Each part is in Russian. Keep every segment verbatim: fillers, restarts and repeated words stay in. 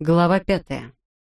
Глава пятая.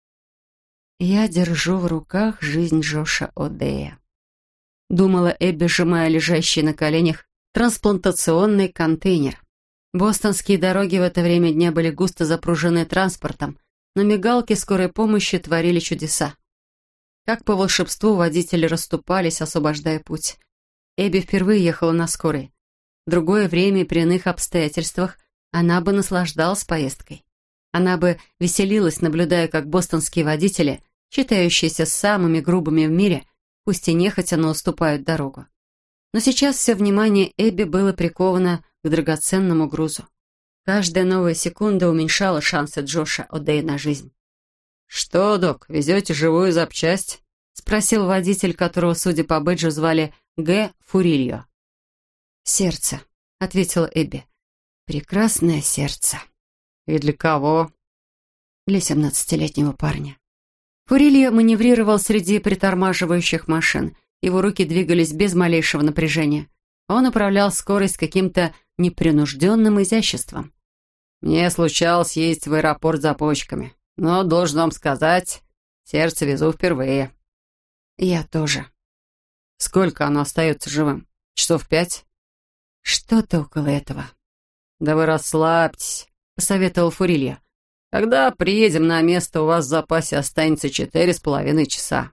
«Я держу в руках жизнь Джоша О'Дэя», — думала Эбби, сжимая лежащий на коленях трансплантационный контейнер. Бостонские дороги в это время дня были густо запружены транспортом, но мигалки скорой помощи творили чудеса. Как по волшебству водители расступались, освобождая путь. Эбби впервые ехала на скорой. В другое время и при иных обстоятельствах она бы наслаждалась поездкой. Она бы веселилась, наблюдая, как бостонские водители, считающиеся самыми грубыми в мире, пусть и нехотя, но уступают дорогу. Но сейчас все внимание Эбби было приковано к драгоценному грузу. Каждая новая секунда уменьшала шансы Джоша О'Дэя на жизнь. «Что, док, везете живую запчасть?» — спросил водитель, которого, судя по бэджу, звали Г. Фурильо. «Сердце», — ответила Эбби. «Прекрасное сердце». «И для кого?» «Для семнадцатилетнего парня». Фурильо маневрировал среди притормаживающих машин. Его руки двигались без малейшего напряжения. Он управлял скорость каким-то непринужденным изяществом. «Мне случалось ездить в аэропорт за почками, но, должен вам сказать, сердце везу впервые». «Я тоже». «Сколько оно остается живым? Часов пять?» «Что-то около этого». «Да вы расслабьтесь», — посоветовал Фурильо. «Когда приедем на место, у вас в запасе останется четыре с половиной часа».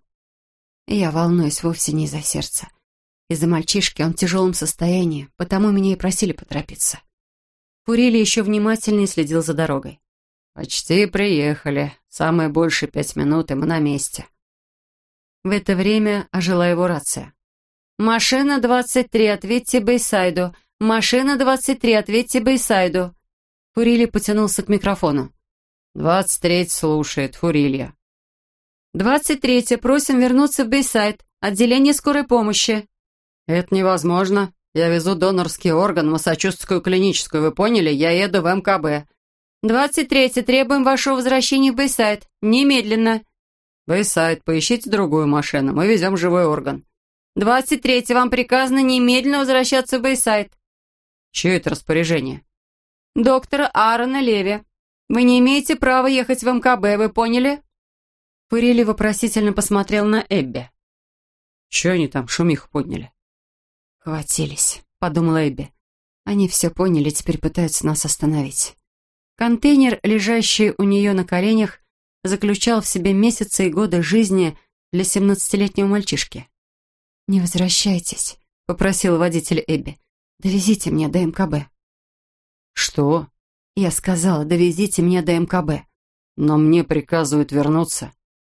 Я волнуюсь вовсе не из-за сердца. Из-за мальчишки, он в тяжелом состоянии, потому меня и просили поторопиться. Фурильо еще внимательнее следил за дорогой. «Почти приехали. Самое больше пять минут, и мы на месте». В это время ожила его рация. «Машина двадцать три, ответьте Бэйсайду. Машина двадцать три, ответьте Бэйсайду». Фурильо потянулся к микрофону. «двадцать третий слушает, Фурильо». «двадцать третья, просим вернуться в Бэйсайд, отделение скорой помощи». «Это невозможно. Я везу донорский орган в Массачусетскую клиническую, вы поняли? Я еду в эм ка бэ». «двадцать третья, требуем вашего возвращения в Бэйсайд. Немедленно». «Бэйсайд, поищите другую машину, мы везем живой орган». «двадцать третья, вам приказано немедленно возвращаться в Бэйсайд». «Чье это распоряжение?» «Доктора Аарона Леви. Вы не имеете права ехать в эм ка бэ, вы поняли?» Фурильо вопросительно посмотрел на Эбби. «Чего они там шумиху подняли?» «Хватились», — подумала Эбби. «Они все поняли, теперь пытаются нас остановить». Контейнер, лежащий у нее на коленях, заключал в себе месяцы и годы жизни для семнадцатилетнего мальчишки. «Не возвращайтесь», — попросил водитель Эбби. «Довезите меня до эм ка бэ». «Что?» «Я сказала, довезите меня до эм ка бэ». «Но мне приказывают вернуться».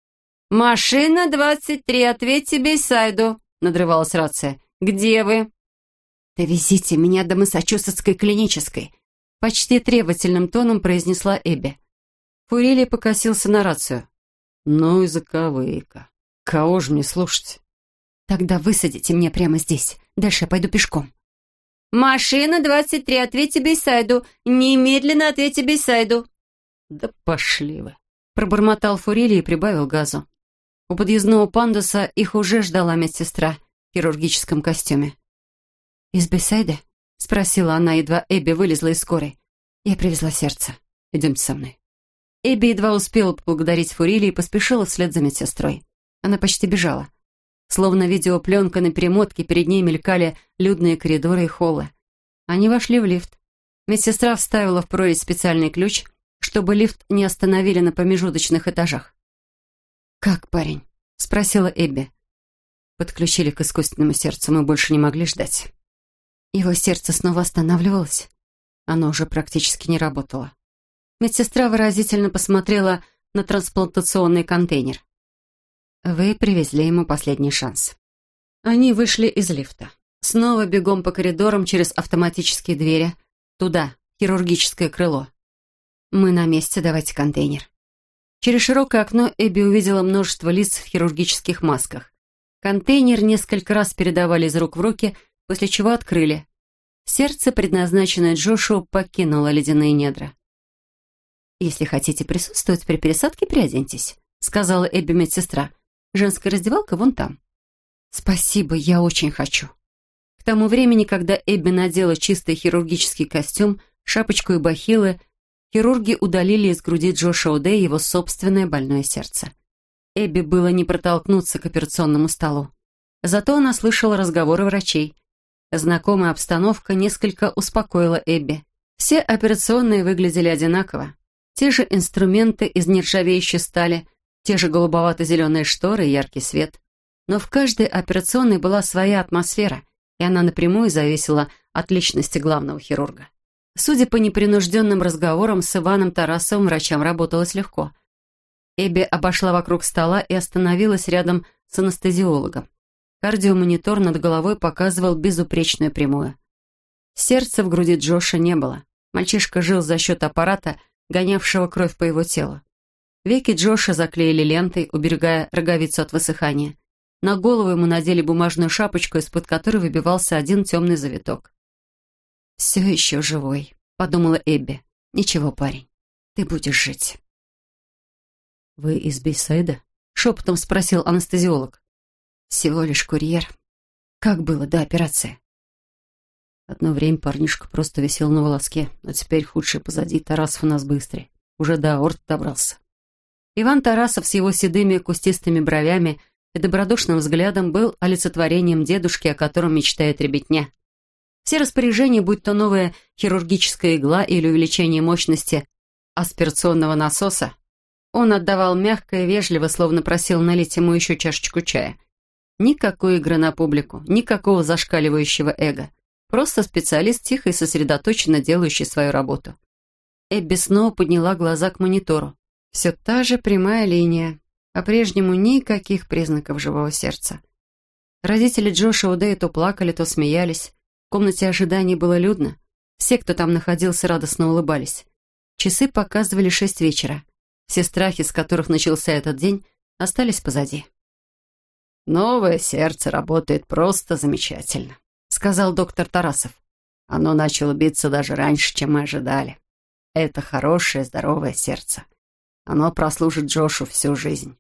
«Машина двадцать три, ответьте Бэйсайду», — надрывалась рация. «Где вы?» «Довезите меня до Массачусетской клинической», — почти требовательным тоном произнесла Эбби. Фурильо покосился на рацию. «Ну и заковыка. Кого же мне слушать?» «Тогда высадите меня прямо здесь. Дальше я пойду пешком». «Машина двадцать три, ответьте Бэйсайду. Немедленно ответьте Бэйсайду». «Да пошли вы», — пробормотал Фурильо и прибавил газу. У подъездного пандуса их уже ждала медсестра в хирургическом костюме. «Из Бэйсайда?» — спросила она, едва Эбби вылезла из скорой. «Я привезла сердце. Идемте со мной». Эбби едва успела поблагодарить Фурильо и поспешила вслед за медсестрой. Она почти бежала. Словно видеопленка на перемотке, перед ней мелькали людные коридоры и холлы. Они вошли в лифт. Медсестра вставила в прорезь специальный ключ, чтобы лифт не остановили на промежуточных этажах. «Как парень?» — спросила Эбби. Подключили к искусственному сердцу, мы больше не могли ждать. Его сердце снова останавливалось. Оно уже практически не работало. Медсестра выразительно посмотрела на трансплантационный контейнер. «Вы привезли ему последний шанс». Они вышли из лифта. Снова бегом по коридорам через автоматические двери. Туда, хирургическое крыло. «Мы на месте, давайте контейнер». Через широкое окно Эбби увидела множество лиц в хирургических масках. Контейнер несколько раз передавали из рук в руки, после чего открыли. Сердце, предназначенное Джошу, покинуло ледяные недра. «Если хотите присутствовать при пересадке, переоденьтесь», — сказала Эбби медсестра. «Женская раздевалка вон там». «Спасибо, я очень хочу». К тому времени, когда Эбби надела чистый хирургический костюм, шапочку и бахилы, хирурги удалили из груди Джоша О'Дея его собственное больное сердце. Эбби было не протолкнуться к операционному столу. Зато она слышала разговоры врачей. Знакомая обстановка несколько успокоила Эбби. Все операционные выглядели одинаково. Те же инструменты из нержавеющей стали, те же голубовато-зеленые шторы и яркий свет. Но в каждой операционной была своя атмосфера, и она напрямую зависела от личности главного хирурга. Судя по непринужденным разговорам с Иваном Тарасовым, врачам работалось легко. Эбби обошла вокруг стола и остановилась рядом с анестезиологом. Кардиомонитор над головой показывал безупречную прямую. Сердца в груди Джоша не было. Мальчишка жил за счет аппарата, гонявшего кровь по его телу. Веки Джоша заклеили лентой, уберегая роговицу от высыхания. На голову ему надели бумажную шапочку, из-под которой выбивался один темный завиток. «Все еще живой», — подумала Эбби. «Ничего, парень, ты будешь жить». «Вы из Бейсайда?» — шепотом спросил анестезиолог. «Всего лишь курьер. Как было до операции?» Одно время парнишка просто висел на волоске, но теперь худшее позади, Тарасов у нас быстрее. Уже до аорты добрался. Иван Тарасов с его седыми кустистыми бровями и добродушным взглядом был олицетворением дедушки, о котором мечтает ребятня. Все распоряжения, будь то новая хирургическая игла или увеличение мощности аспирационного насоса, он отдавал мягко и вежливо, словно просил налить ему еще чашечку чая. Никакой игры на публику, никакого зашкаливающего эго. Просто специалист, тихо и сосредоточенно делающий свою работу. Эбби снова подняла глаза к монитору. Все та же прямая линия. По-прежнему никаких признаков живого сердца. Родители Джоша О'Дея то плакали, то смеялись. В комнате ожидания было людно. Все, кто там находился, радостно улыбались. Часы показывали шесть вечера. Все страхи, с которых начался этот день, остались позади. «Новое сердце работает просто замечательно», — сказал доктор Тарасов. «Оно начало биться даже раньше, чем мы ожидали. Это хорошее, здоровое сердце. Оно прослужит Джошу всю жизнь».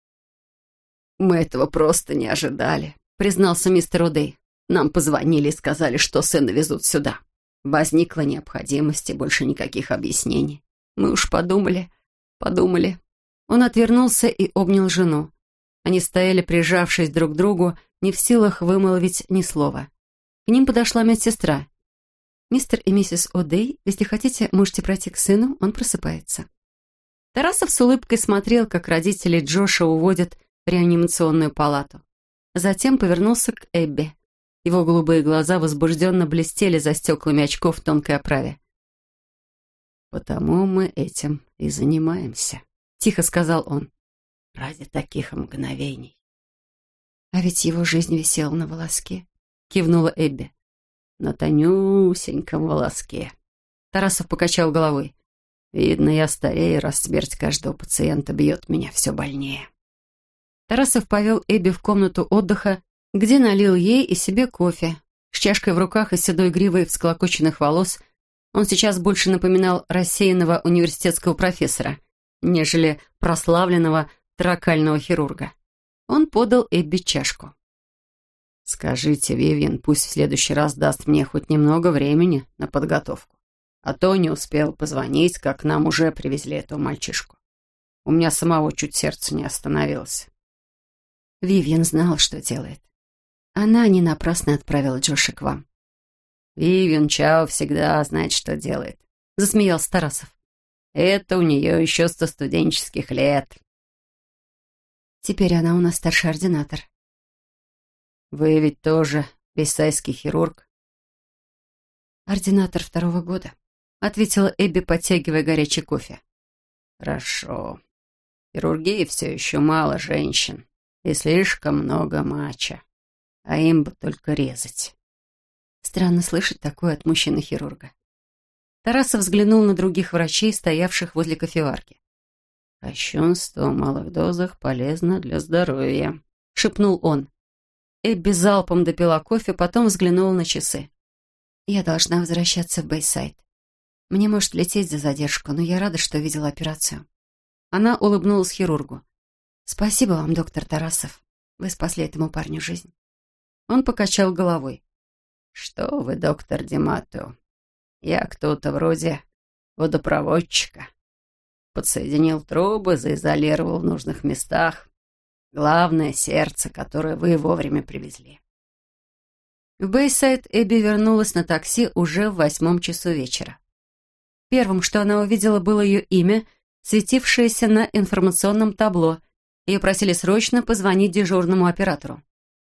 «Мы этого просто не ожидали», — признался мистер О'Дей. «Нам позвонили и сказали, что сына везут сюда. Возникла необходимость и больше никаких объяснений. Мы уж подумали, подумали». Он отвернулся и обнял жену. Они стояли, прижавшись друг к другу, не в силах вымолвить ни слова. К ним подошла медсестра. «Мистер и миссис О'Дей, если хотите, можете пройти к сыну, он просыпается». Тарасов с улыбкой смотрел, как родители Джоша уводят в реанимационную палату. Затем повернулся к Эбби. Его голубые глаза возбужденно блестели за стеклами очков в тонкой оправе. «Потому мы этим и занимаемся», — тихо сказал он. «Ради таких мгновений». «А ведь его жизнь висела на волоске», — кивнула Эбби. «На тонюсеньком волоске». Тарасов покачал головой. «Видно, я старею, раз смерть каждого пациента бьет меня все больнее». Тарасов повел Эбби в комнату отдыха, где налил ей и себе кофе. С чашкой в руках и седой гривой всклокоченных волос он сейчас больше напоминал рассеянного университетского профессора, нежели прославленного торакального хирурга. Он подал Эбби чашку. «Скажите, Вивьен, пусть в следующий раз даст мне хоть немного времени на подготовку. А то не успел позвонить, как нам уже привезли этого мальчишку. У меня самого чуть сердце не остановилось». Вивьен знала, что делает. Она не напрасно отправила Джоша к вам. «Вивьен Чао всегда знает, что делает», — засмеялся Тарасов. «Это у нее еще со студенческих лет». «Теперь она у нас старший ординатор». «Вы ведь тоже бейсайский хирург?» «Ординатор второго года», — ответила Эбби, подтягивая горячий кофе. «Хорошо. В хирургии все еще мало женщин и слишком много мачо, а им бы только резать». Странно слышать такое от мужчины-хирурга. Тарасов взглянул на других врачей, стоявших возле кофеварки. «Кощунство в малых дозах полезно для здоровья», — шепнул он. Эбби залпом допила кофе, потом взглянула на часы. «Я должна возвращаться в Бейсайд. Мне может лететь за задержку, но я рада, что видела операцию». Она улыбнулась хирургу. «Спасибо вам, доктор Тарасов. Вы спасли этому парню жизнь». Он покачал головой. «Что вы, доктор Демату? Я кто-то вроде водопроводчика. Подсоединил трубы, заизолировал в нужных местах. Главное — сердце, которое вы вовремя привезли. В Бэйсайд Эбби вернулась на такси уже в восьмом часу вечера. Первым, что она увидела, было ее имя, светившееся на информационном табло. Ее просили срочно позвонить дежурному оператору.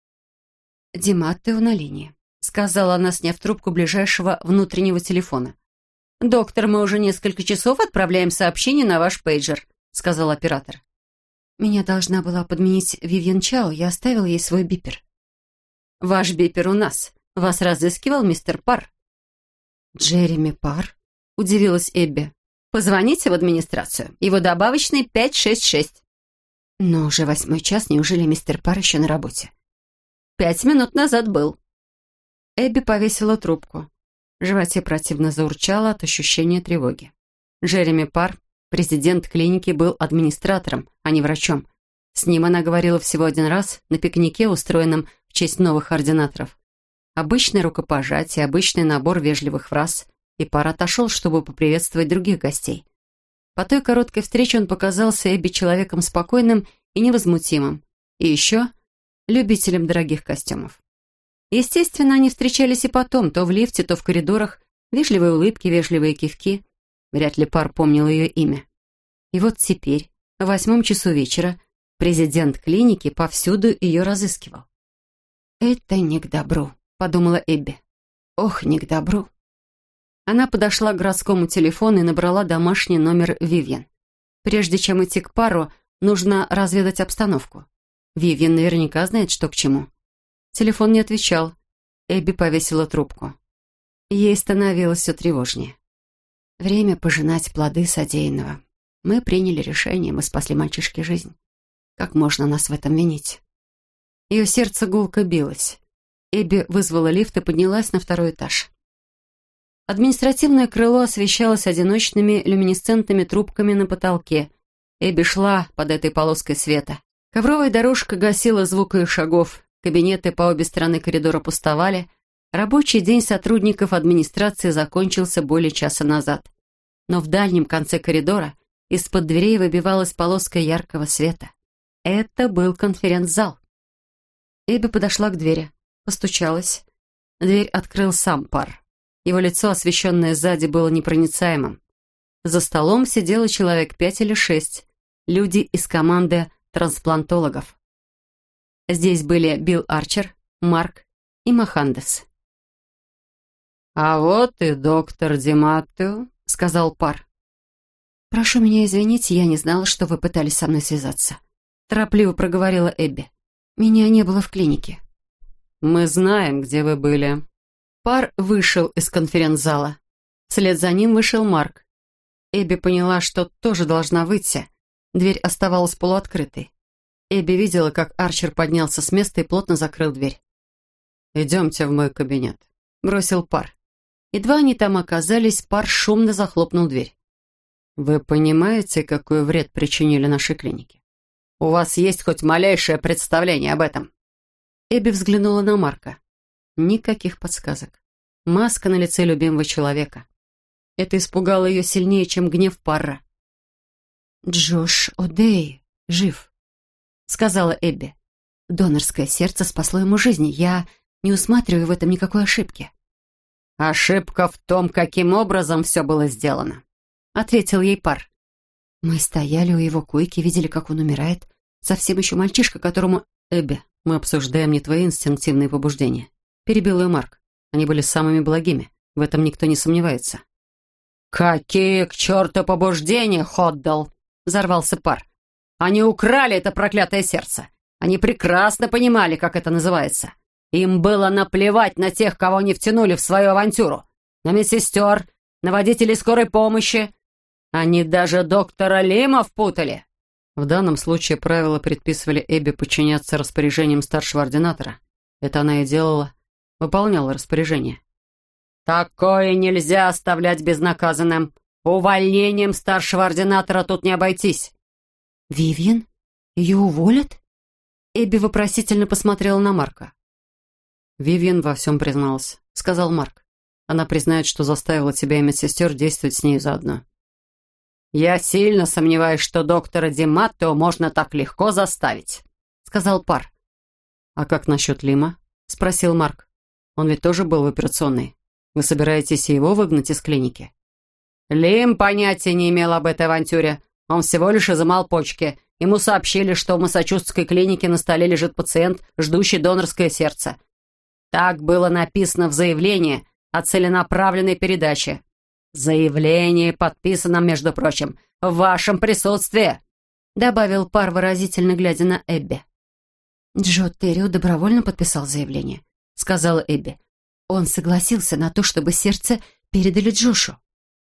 «Диматтео на линии», — сказала она, сняв трубку ближайшего внутреннего телефона. «Доктор, мы уже несколько часов отправляем сообщение на ваш пейджер», — сказал оператор. «Меня должна была подменить Вивьен Чао, я оставила ей свой бипер». «Ваш бипер у нас. Вас разыскивал мистер Парр». «Джереми Парр?» — удивилась Эбби. «Позвоните в администрацию. Его добавочный пять шесть шесть». «Но уже восьмой час, неужели мистер Парр еще на работе?» «Пять минут назад был». Эбби повесила трубку. В животе противно заурчало от ощущения тревоги. Джереми Парр, президент клиники, был администратором, а не врачом. С ним она говорила всего один раз на пикнике, устроенном в честь новых ординаторов. Обычное рукопожатие, обычный набор вежливых фраз, и Парр отошел, чтобы поприветствовать других гостей. По той короткой встрече он показался Эбби человеком спокойным и невозмутимым. И еще любителем дорогих костюмов. Естественно, они встречались и потом, то в лифте, то в коридорах, вежливые улыбки, вежливые кивки. Вряд ли Парр помнил ее имя. И вот теперь, в восьмом часу вечера, президент клиники повсюду ее разыскивал. «Это не к добру», — подумала Эбби. «Ох, не к добру». Она подошла к городскому телефону и набрала домашний номер Вивьен. Прежде чем идти к Парру, нужно разведать обстановку. Вивьен наверняка знает, что к чему. Телефон не отвечал. Эбби повесила трубку. Ей становилось все тревожнее. Время пожинать плоды содеянного. Мы приняли решение, мы спасли мальчишке жизнь. Как можно нас в этом винить? Ее сердце гулко билось. Эбби вызвала лифт и поднялась на второй этаж. Административное крыло освещалось одиночными люминесцентными трубками на потолке. Эбби шла под этой полоской света. Ковровая дорожка гасила звук их шагов. Кабинеты по обе стороны коридора пустовали. Рабочий день сотрудников администрации закончился более часа назад. Но в дальнем конце коридора из-под дверей выбивалась полоска яркого света. Это был конференц-зал. Эбби подошла к двери, постучалась. Дверь открыл сам Парр. Его лицо, освещенное сзади, было непроницаемым. За столом сидело человек пять или шесть. Люди из команды трансплантологов. Здесь были Билл Арчер, Марк и Мохандес. «А вот и доктор Диматтео», — сказал Парр. «Прошу меня извинить, я не знала, что вы пытались со мной связаться», — торопливо проговорила Эбби. «Меня не было в клинике». «Мы знаем, где вы были». Парр вышел из конференц-зала. Вслед за ним вышел Марк. Эбби поняла, что тоже должна выйти. Дверь оставалась полуоткрытой. Эбби видела, как Арчер поднялся с места и плотно закрыл дверь. «Идемте в мой кабинет», — бросил Парр. Едва они там оказались, Парр шумно захлопнул дверь. «Вы понимаете, какой вред причинили нашей клинике? У вас есть хоть малейшее представление об этом?» Эбби взглянула на Марка. Никаких подсказок. Маска на лице любимого человека. Это испугало ее сильнее, чем гнев Парра. «Джош О'Дей жив», — сказала Эбби. «Донорское сердце спасло ему жизнь. Я не усматриваю в этом никакой ошибки». «Ошибка в том, каким образом все было сделано», — ответил ей Парр. «Мы стояли у его койки, видели, как он умирает. Совсем еще мальчишка, которому...» «Эбби, мы обсуждаем не твои инстинктивные побуждения», — перебил ее Марк. «Они были самыми благими. В этом никто не сомневается». «Какие к черту побуждения, Ходдл!» — взорвался Парр. «Они украли это проклятое сердце. Они прекрасно понимали, как это называется. Им было наплевать на тех, кого они втянули в свою авантюру. На медсестер, на водителей скорой помощи. Они даже доктора Лима впутали». В данном случае правила предписывали Эбби подчиняться распоряжениям старшего ординатора. Это она и делала, выполняла распоряжение. «Такое нельзя оставлять безнаказанным. Увольнением старшего ординатора тут не обойтись». «Вивьен? Ее уволят?» Эбби вопросительно посмотрела на Марка. «Вивьен во всем призналась», — сказал Марк. Она признает, что заставила тебя и медсестер действовать с ней заодно. «Я сильно сомневаюсь, что доктора Ди Маттео можно так легко заставить», — сказал Пар. «А как насчет Лима?» — спросил Марк. «Он ведь тоже был в операционной. Вы собираетесь и его выгнать из клиники?» «Лим понятия не имел об этой авантюре. Он всего лишь изымал почки. Ему сообщили, что в Массачусетской клинике на столе лежит пациент, ждущий донорское сердце. Так было написано в заявлении о целенаправленной передаче. Заявление подписано, между прочим, в вашем присутствии», — добавил Пар, выразительно глядя на Эбби. «Джо Террио добровольно подписал заявление», — сказала Эбби. «Он согласился на то, чтобы сердце передали Джошу».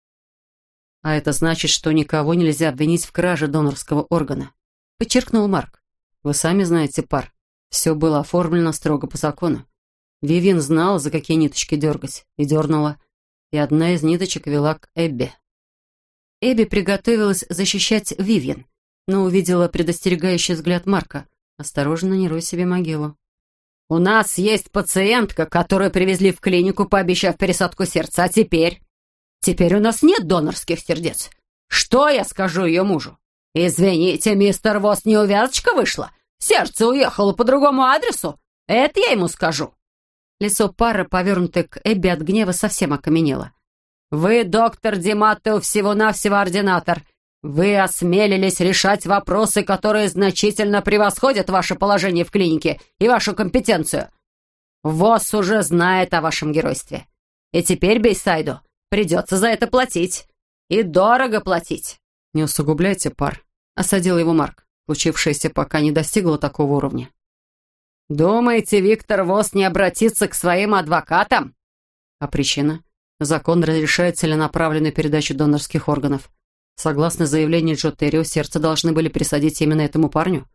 «А это значит, что никого нельзя обвинить в краже донорского органа», — подчеркнул Марк. «Вы сами знаете, Пар, все было оформлено строго по закону. Вивьен знала, за какие ниточки дергать, и дернула. И одна из ниточек вела к Эбби». Эбби приготовилась защищать Вивьен, но увидела предостерегающий взгляд Марка. «Осторожно, не рой себе могилу». «У нас есть пациентка, которую привезли в клинику, пообещав пересадку сердца, а теперь... Теперь у нас нет донорских сердец. Что я скажу ее мужу? Извините, мистер Восс, неувязочка вышла. Сердце уехало по другому адресу. Это я ему скажу». Лицо Пара, повернутое к Эбби от гнева, совсем окаменело. «Вы, доктор Ди Маттео, всего-навсего ординатор. Вы осмелились решать вопросы, которые значительно превосходят ваше положение в клинике и вашу компетенцию. ВОЗ уже знает о вашем геройстве. И теперь Бейсайду придется за это платить. И дорого платить». «Не усугубляйте, Пар», — осадил его Марк. «Случившееся пока не достигло такого уровня». «Думаете, Виктор Восс не обратится к своим адвокатам?» «А причина? Закон разрешает целенаправленную передачу донорских органов. Согласно заявлению Джо Террио, сердце должны были присадить именно этому парню».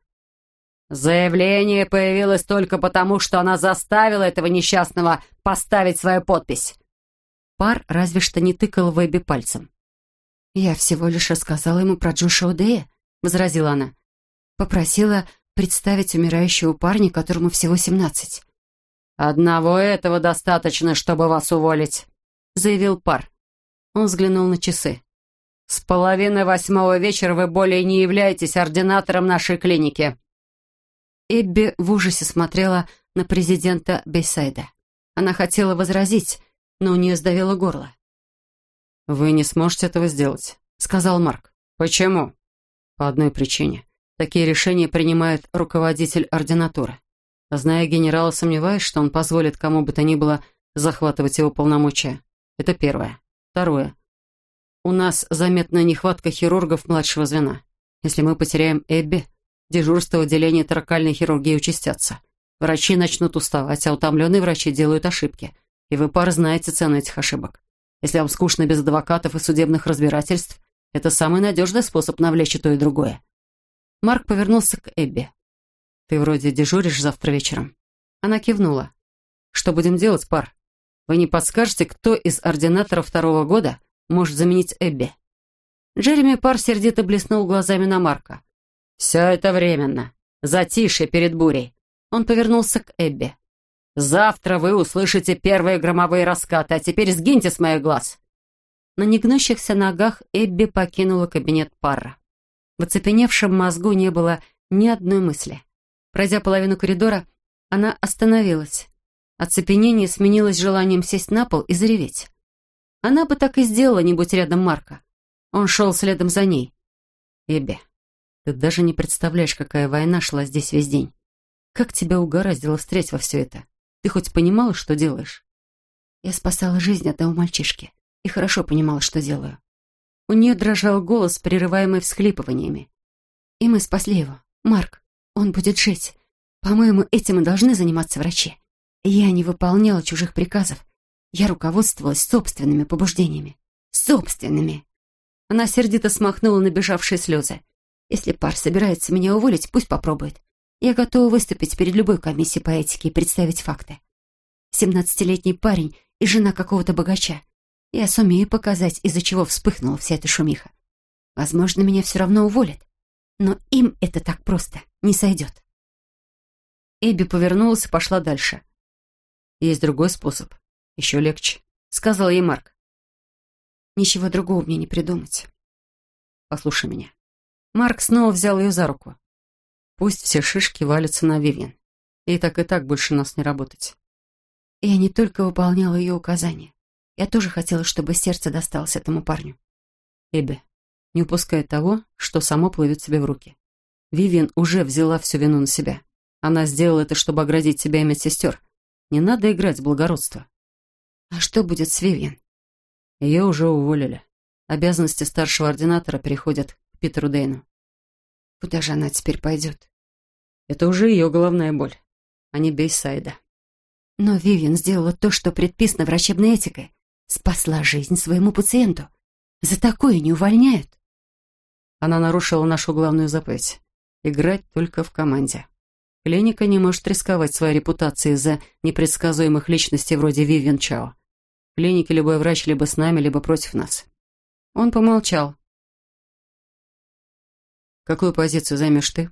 «Заявление появилось только потому, что она заставила этого несчастного поставить свою подпись». Пар разве что не тыкал в Эбби пальцем. «Я всего лишь рассказала ему про Джоша Одея», — возразила она. «Попросила представить умирающего парня, которому всего семнадцать». «Одного этого достаточно, чтобы вас уволить», — заявил Пар. Он взглянул на часы. «С половины восьмого вечера вы более не являетесь ординатором нашей клиники». Эбби в ужасе смотрела на президента Бейсайда. Она хотела возразить, но у нее сдавило горло. «Вы не сможете этого сделать», — сказал Марк. «Почему?» «По одной причине. Такие решения принимает руководитель ординатуры. Зная генерала, сомневаюсь, что он позволит кому бы то ни было захватывать его полномочия. Это первое. Второе. У нас заметная нехватка хирургов младшего звена. Если мы потеряем Эбби, дежурство в отделении торакальной хирургии участятся. Врачи начнут уставать, а утомленные врачи делают ошибки. И вы, Пар, знаете цену этих ошибок. Если вам скучно без адвокатов и судебных разбирательств, это самый надежный способ навлечь и то, и другое». Марк повернулся к Эбби. «Ты вроде дежуришь завтра вечером?» Она кивнула. «Что будем делать, Пар? Вы не подскажете, кто из ординаторов второго года может заменить Эбби?» Джереми Пар сердито блеснул глазами на Марка. «Все это временно. Затишье перед бурей». Он повернулся к Эбби. «Завтра вы услышите первые громовые раскаты, а теперь сгиньте с моих глаз». На негнущихся ногах Эбби покинула кабинет Парра. В оцепеневшем мозгу не было ни одной мысли. Пройдя половину коридора, она остановилась. Оцепенение сменилось желанием сесть на пол и зареветь. Она бы так и сделала, не будь рядом Марка. Он шел следом за ней. «Эбби, ты даже не представляешь, какая война шла здесь весь день. Как тебя угораздило встрять во все это? Ты хоть понимала, что делаешь?» «Я спасала жизнь одного мальчишки и хорошо понимала, что делаю». У нее дрожал голос, прерываемый всхлипываниями. «И мы спасли его. Марк, он будет жить. По-моему, этим и должны заниматься врачи. Я не выполняла чужих приказов. Я руководствовалась собственными побуждениями. Собственными!» Она сердито смахнула набежавшие слезы. «Если Пар собирается меня уволить, пусть попробует. Я готова выступить перед любой комиссией по этике и представить факты. Семнадцатилетний парень и жена какого-то богача. Я сумею показать, из-за чего вспыхнула вся эта шумиха. Возможно, меня все равно уволят. Но им это так просто не сойдет». Эбби повернулась и пошла дальше. «Есть другой способ. Еще легче», сказал ей Марк. Ничего другого мне не придумать. Послушай меня. Марк снова взял ее за руку. Пусть все шишки валятся на Вивьен. И так и так больше нас не работать. Я не только выполняла ее указания. Я тоже хотела, чтобы сердце досталось этому парню. Эбби, не упускай того, что само плывет тебе в руки. Вивьен уже взяла всю вину на себя. Она сделала это, чтобы оградить тебя и медсестер. Не надо играть в благородство. А что будет с Вивьен? Ее уже уволили. Обязанности старшего ординатора переходят к Питеру Дейну. Куда же она теперь пойдет? Это уже ее головная боль, а не Бейсайда. Но Вивьен сделала то, что предписано врачебной этикой. Спасла жизнь своему пациенту. За такое не увольняют. Она нарушила нашу главную заповедь — играть только в команде. Клиника не может рисковать своей репутацией из-за непредсказуемых личностей вроде Вивьен Чао. В клинике любой врач либо с нами, либо против нас. Он помолчал. «Какую позицию займешь ты?»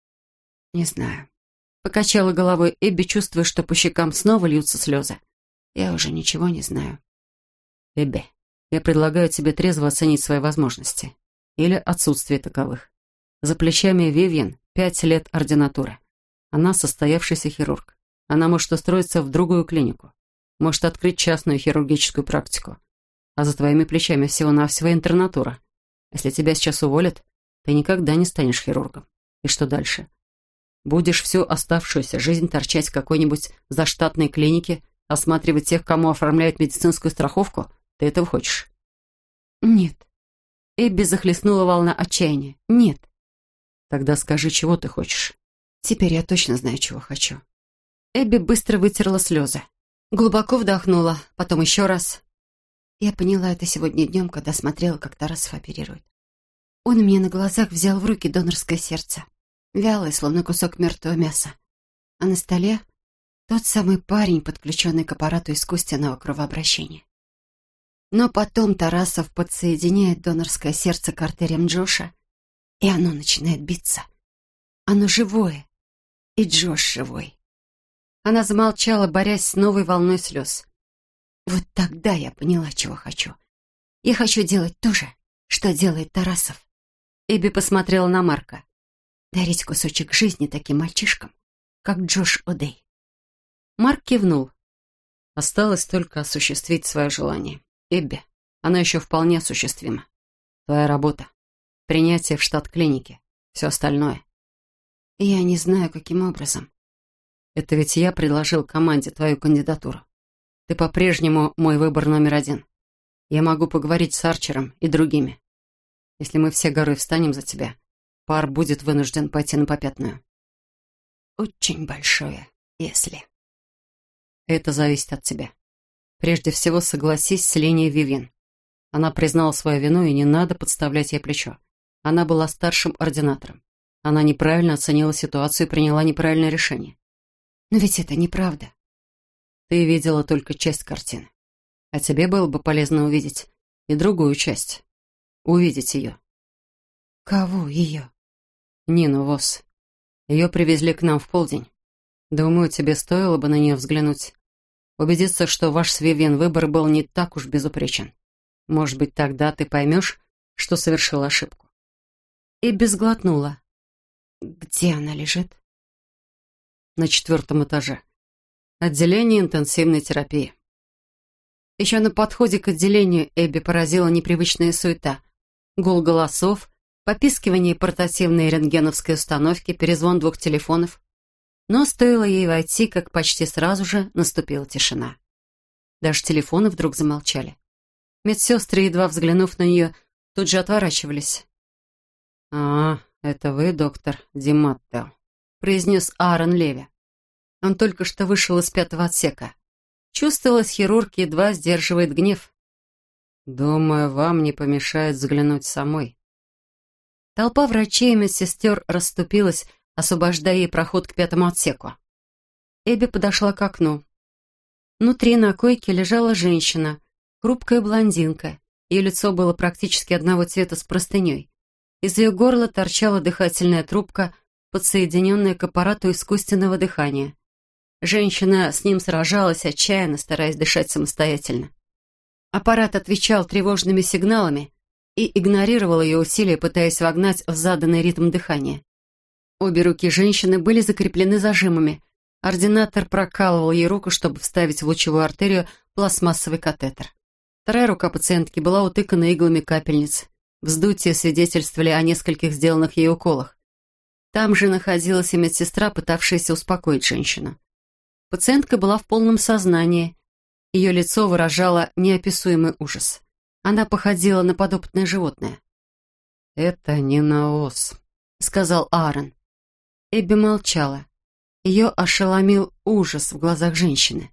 «Не знаю». Покачала головой Эбби, чувствуя, что по щекам снова льются слезы. «Я уже ничего не знаю». «Эбби, я предлагаю тебе трезво оценить свои возможности. Или отсутствие таковых. За плечами Вивьен пять лет ординатуры. Она состоявшийся хирург. Она может устроиться в другую клинику. Может открыть частную хирургическую практику. А за твоими плечами всего-навсего интернатура. Если тебя сейчас уволят, ты никогда не станешь хирургом. И что дальше? Будешь всю оставшуюся жизнь торчать в какой-нибудь заштатной клинике, осматривать тех, кому оформляют медицинскую страховку? Ты этого хочешь?» «Нет». Эбби захлестнула волна отчаяния. «Нет». «Тогда скажи, чего ты хочешь?» «Теперь я точно знаю, чего хочу». Эбби быстро вытерла слезы. Глубоко вдохнула, потом еще раз. Я поняла это сегодня днем, когда смотрела, как Тарасов оперирует. Он мне на глазах взял в руки донорское сердце. Вялое, словно кусок мертвого мяса. А на столе тот самый парень, подключенный к аппарату искусственного кровообращения. Но потом Тарасов подсоединяет донорское сердце к артериям Джоша, и оно начинает биться. Оно живое, и Джош живой. Она замолчала, борясь с новой волной слез. Вот тогда я поняла, чего хочу. Я хочу делать то же, что делает Тарасов. Эбби посмотрела на Марка. Дарить кусочек жизни таким мальчишкам, как Джош О'Дей. Марк кивнул. Осталось только осуществить свое желание. Эбби, она еще вполне осуществима. Твоя работа. Принятие в штат клиники. Все остальное. Я не знаю, каким образом. Это ведь я предложил команде твою кандидатуру. Ты по-прежнему мой выбор номер один. Я могу поговорить с Арчером и другими. Если мы все горой встанем за тебя, пар будет вынужден пойти на попятную. Очень большое, если. Это зависит от тебя. Прежде всего, согласись с линией Вивьен. Она признала свою вину, и не надо подставлять ей плечо. Она была старшим ординатором. Она неправильно оценила ситуацию и приняла неправильное решение. Но ведь это неправда. Ты видела только часть картины. А тебе было бы полезно увидеть и другую часть. Увидеть ее. Кого ее? Нину Восс. Ее привезли к нам в полдень. Думаю, тебе стоило бы на нее взглянуть. Убедиться, что ваш с Вивьен выбор был не так уж безупречен. Может быть, тогда ты поймешь, что совершила ошибку. И безглотнула. Где она лежит? На четвертом этаже. Отделение интенсивной терапии. Еще на подходе к отделению Эбби поразила непривычная суета. Гул голосов, попискивание портативной рентгеновской установки, перезвон двух телефонов. Но стоило ей войти, как почти сразу же наступила тишина. Даже телефоны вдруг замолчали. Медсестры, едва взглянув на нее, тут же отворачивались. «А, это вы, доктор Диматтео», — произнес Аарон Леви. Он только что вышел из пятого отсека. Чувствовалось, хирург едва сдерживает гнев. «Думаю, вам не помешает взглянуть самой». Толпа врачей и медсестер расступилась, освобождая ей проход к пятому отсеку. Эбби подошла к окну. Внутри на койке лежала женщина, хрупкая блондинка. Ее лицо было практически одного цвета с простыней. Из ее горла торчала дыхательная трубка, подсоединенная к аппарату искусственного дыхания. Женщина с ним сражалась отчаянно, стараясь дышать самостоятельно. Аппарат отвечал тревожными сигналами и игнорировал ее усилия, пытаясь вогнать в заданный ритм дыхания. Обе руки женщины были закреплены зажимами. Ординатор прокалывал ей руку, чтобы вставить в лучевую артерию пластмассовый катетер. Вторая рука пациентки была утыкана иглами капельниц. Вздутия свидетельствовали о нескольких сделанных ей уколах. Там же находилась и медсестра, пытавшаяся успокоить женщину. Пациентка была в полном сознании. Ее лицо выражало неописуемый ужас. Она походила на подопытное животное. «Это не наос», — сказал Аарон. Эбби молчала. Ее ошеломил ужас в глазах женщины.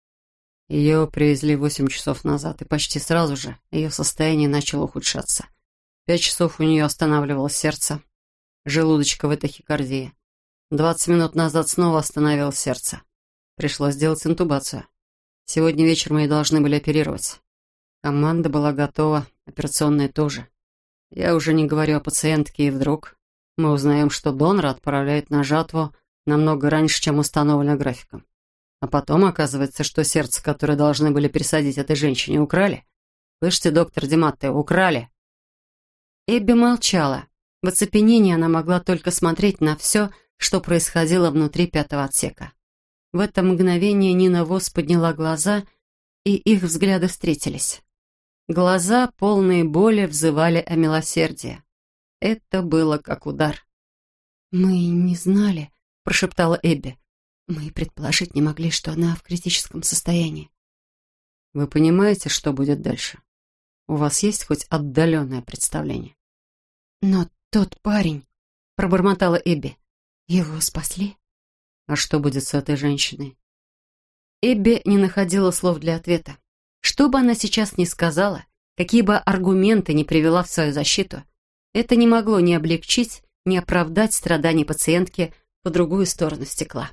Ее привезли восемь часов назад, и почти сразу же ее состояние начало ухудшаться. Пять часов у нее останавливалось сердце, желудочковая тахикардия. Двадцать минут назад снова остановилось сердце. Пришлось сделать интубацию. Сегодня вечером ее должны были оперировать. Команда была готова, операционная тоже. Я уже не говорю о пациентке, и вдруг мы узнаем, что донора отправляют на жатву намного раньше, чем установлено графиком. А потом оказывается, что сердце, которое должны были пересадить этой женщине, украли. Слышите, доктор Дематтео, украли. Эбби молчала. В оцепенении она могла только смотреть на все, что происходило внутри пятого отсека. В это мгновение Нина Вос подняла глаза, и их взгляды встретились. Глаза, полные боли, взывали о милосердии. Это было как удар. «Мы не знали», — прошептала Эбби. «Мы предположить не могли, что она в критическом состоянии». Вы понимаете, что будет дальше? У вас есть хоть отдаленное представление? «Но тот парень», — пробормотала Эбби, — «его спасли?» А что будет с этой женщиной? Эбби не находила слов для ответа. Что бы она сейчас ни сказала, какие бы аргументы ни привела в свою защиту, это не могло ни облегчить, ни оправдать страданий пациентки по другую сторону стекла.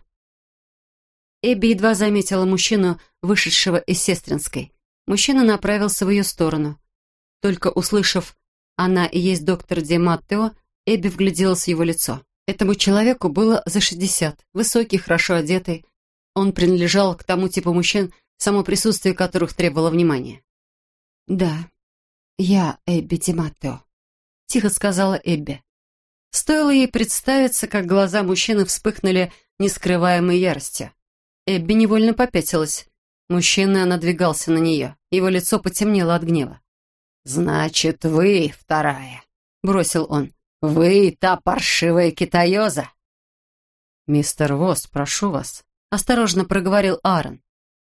Эбби едва заметила мужчину, вышедшего из сестринской. Мужчина направился в ее сторону. Только услышав «она и есть доктор Дематтео», Эбби вгляделась в его лицо. Этому человеку было за шестьдесят, высокий, хорошо одетый. Он принадлежал к тому типу мужчин, само присутствие которых требовало внимания. «Да, я Эбби Дематтео», — тихо сказала Эбби. Стоило ей представиться, как глаза мужчины вспыхнули нескрываемой яростью. Эбби невольно попятилась. Мужчина надвигался на нее. Его лицо потемнело от гнева. «Значит, вы вторая», — бросил он. «Вы та паршивая китаёза». «Мистер Вос, прошу вас», — осторожно проговорил Аарон.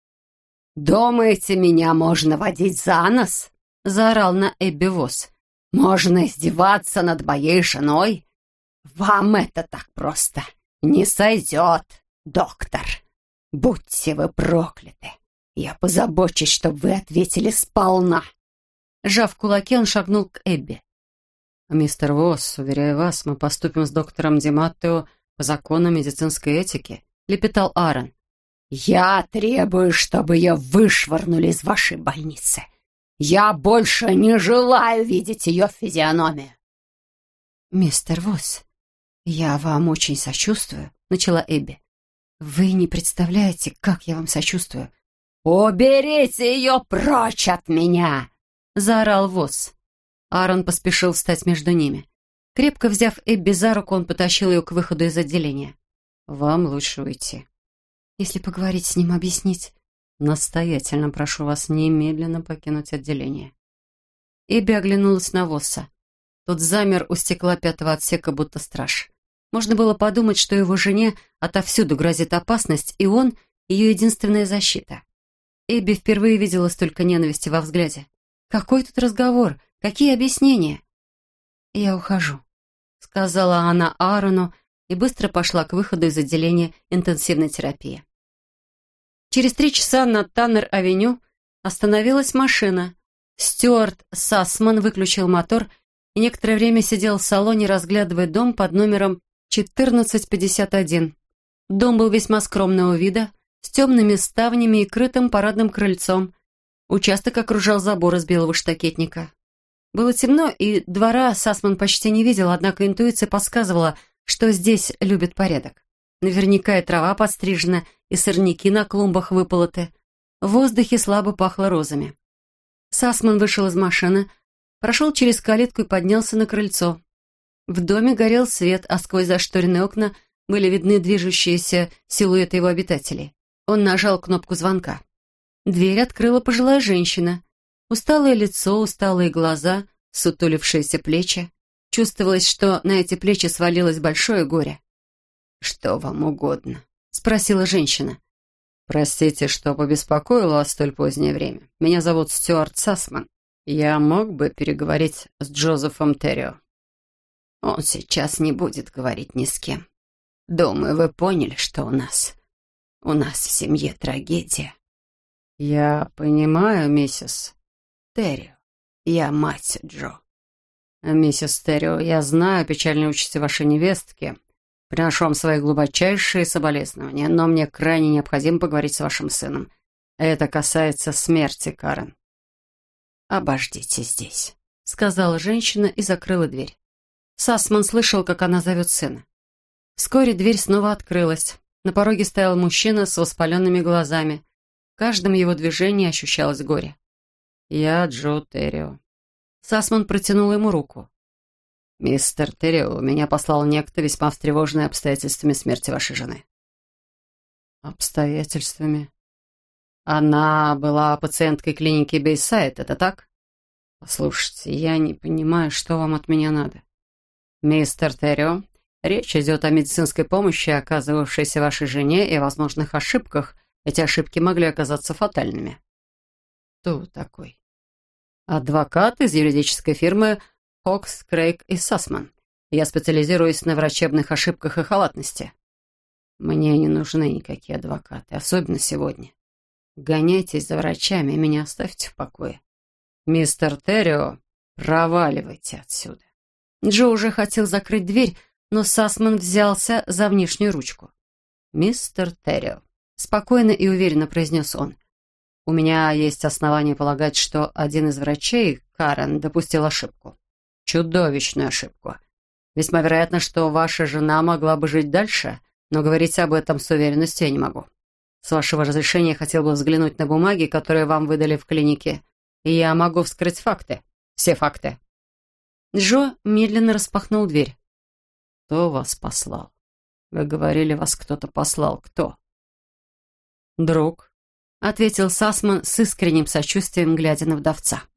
«Думаете, меня можно водить за нос?» — заорал на Эбби Вос. «Можно издеваться над моей женой? Вам это так просто не сойдет, доктор. Будьте вы прокляты. Я позабочусь, чтобы вы ответили сполна». Сжав кулаки, он шагнул к Эбби. «Мистер Вос, уверяю вас, мы поступим с доктором Дематтео по законам медицинской этики», — лепетал Аарон. «Я требую, чтобы ее вышвырнули из вашей больницы. Я больше не желаю видеть ее физиономию». «Мистер Вос, я вам очень сочувствую», — начала Эбби. «Вы не представляете, как я вам сочувствую». «Уберите ее прочь от меня!» — заорал Вос. Аарон поспешил встать между ними. Крепко взяв Эбби за руку, он потащил ее к выходу из отделения. «Вам лучше уйти. Если поговорить с ним, объяснить...» «Настоятельно прошу вас немедленно покинуть отделение». Эбби оглянулась на Восса. Тот замер у стекла пятого отсека, будто страж. Можно было подумать, что его жене отовсюду грозит опасность, и он — ее единственная защита. Эбби впервые видела столько ненависти во взгляде. Какой тут разговор? Какие объяснения? «Я ухожу», — сказала она Аарону и быстро пошла к выходу из отделения интенсивной терапии. Через три часа на Таннер-авеню остановилась машина. Стюарт Сассман выключил мотор и некоторое время сидел в салоне, разглядывая дом под номером четырнадцать пятьдесят один. Дом был весьма скромного вида, с темными ставнями и крытым парадным крыльцом. Участок окружал забор из белого штакетника. Было темно, и двора Сассман почти не видел, однако интуиция подсказывала, что здесь любят порядок. Наверняка и трава подстрижена, и сорняки на клумбах выполоты. В воздухе слабо пахло розами. Сасман вышел из машины, прошел через калитку и поднялся на крыльцо. В доме горел свет, а сквозь зашторенные окна были видны движущиеся силуэты его обитателей. Он нажал кнопку звонка. Дверь открыла пожилая женщина. Усталое лицо, усталые глаза, сутулившиеся плечи. Чувствовалось, что на эти плечи свалилось большое горе. «Что вам угодно?» — спросила женщина. «Простите, что побеспокоила вас в столь позднее время. Меня зовут Стюарт Сасман. Я мог бы переговорить с Джозефом Террио». «Он сейчас не будет говорить ни с кем. Думаю, вы поняли, что у нас... У нас в семье трагедия». «Я понимаю, миссис Террио. Я мать Джо». «Миссис Террио, я знаю о печальной участи вашей невестки. Приношу вам свои глубочайшие соболезнования, но мне крайне необходимо поговорить с вашим сыном. Это касается смерти Карен». «Обождите здесь», — сказала женщина и закрыла дверь. Сасман слышал, как она зовет сына. Вскоре дверь снова открылась. На пороге стоял мужчина с воспаленными глазами. В каждом его движении ощущалось горе. «Я Джо Террио». Сасман протянул ему руку. «Мистер Террио, меня послал некто, весьма встревоженный обстоятельствами смерти вашей жены». «Обстоятельствами?» «Она была пациенткой клиники Бейсайд, это так?» «Послушайте, я не понимаю, что вам от меня надо». «Мистер Террио, речь идет о медицинской помощи, оказывавшейся вашей жене, и о возможных ошибках. Эти ошибки могли оказаться фатальными». «Кто вы такой?» «Адвокат из юридической фирмы Хокс, Крейг и Сасман. Я специализируюсь на врачебных ошибках и халатности». «Мне не нужны никакие адвокаты, особенно сегодня. Гоняйтесь за врачами и меня оставьте в покое». «Мистер Террио, проваливайте отсюда». Джо уже хотел закрыть дверь, но Сасман взялся за внешнюю ручку. «Мистер Террио», — спокойно и уверенно произнес он, «у меня есть основания полагать, что один из врачей, Карен, допустил ошибку. Чудовищную ошибку. Весьма вероятно, что ваша жена могла бы жить дальше, но говорить об этом с уверенностью я не могу. С вашего разрешения я хотел бы взглянуть на бумаги, которые вам выдали в клинике, и я могу вскрыть факты. Все факты». Джо медленно распахнул дверь. «Кто вас послал? Вы говорили, вас кто-то послал. Кто?» «Друг», — ответил Сасман с искренним сочувствием, глядя на вдовца.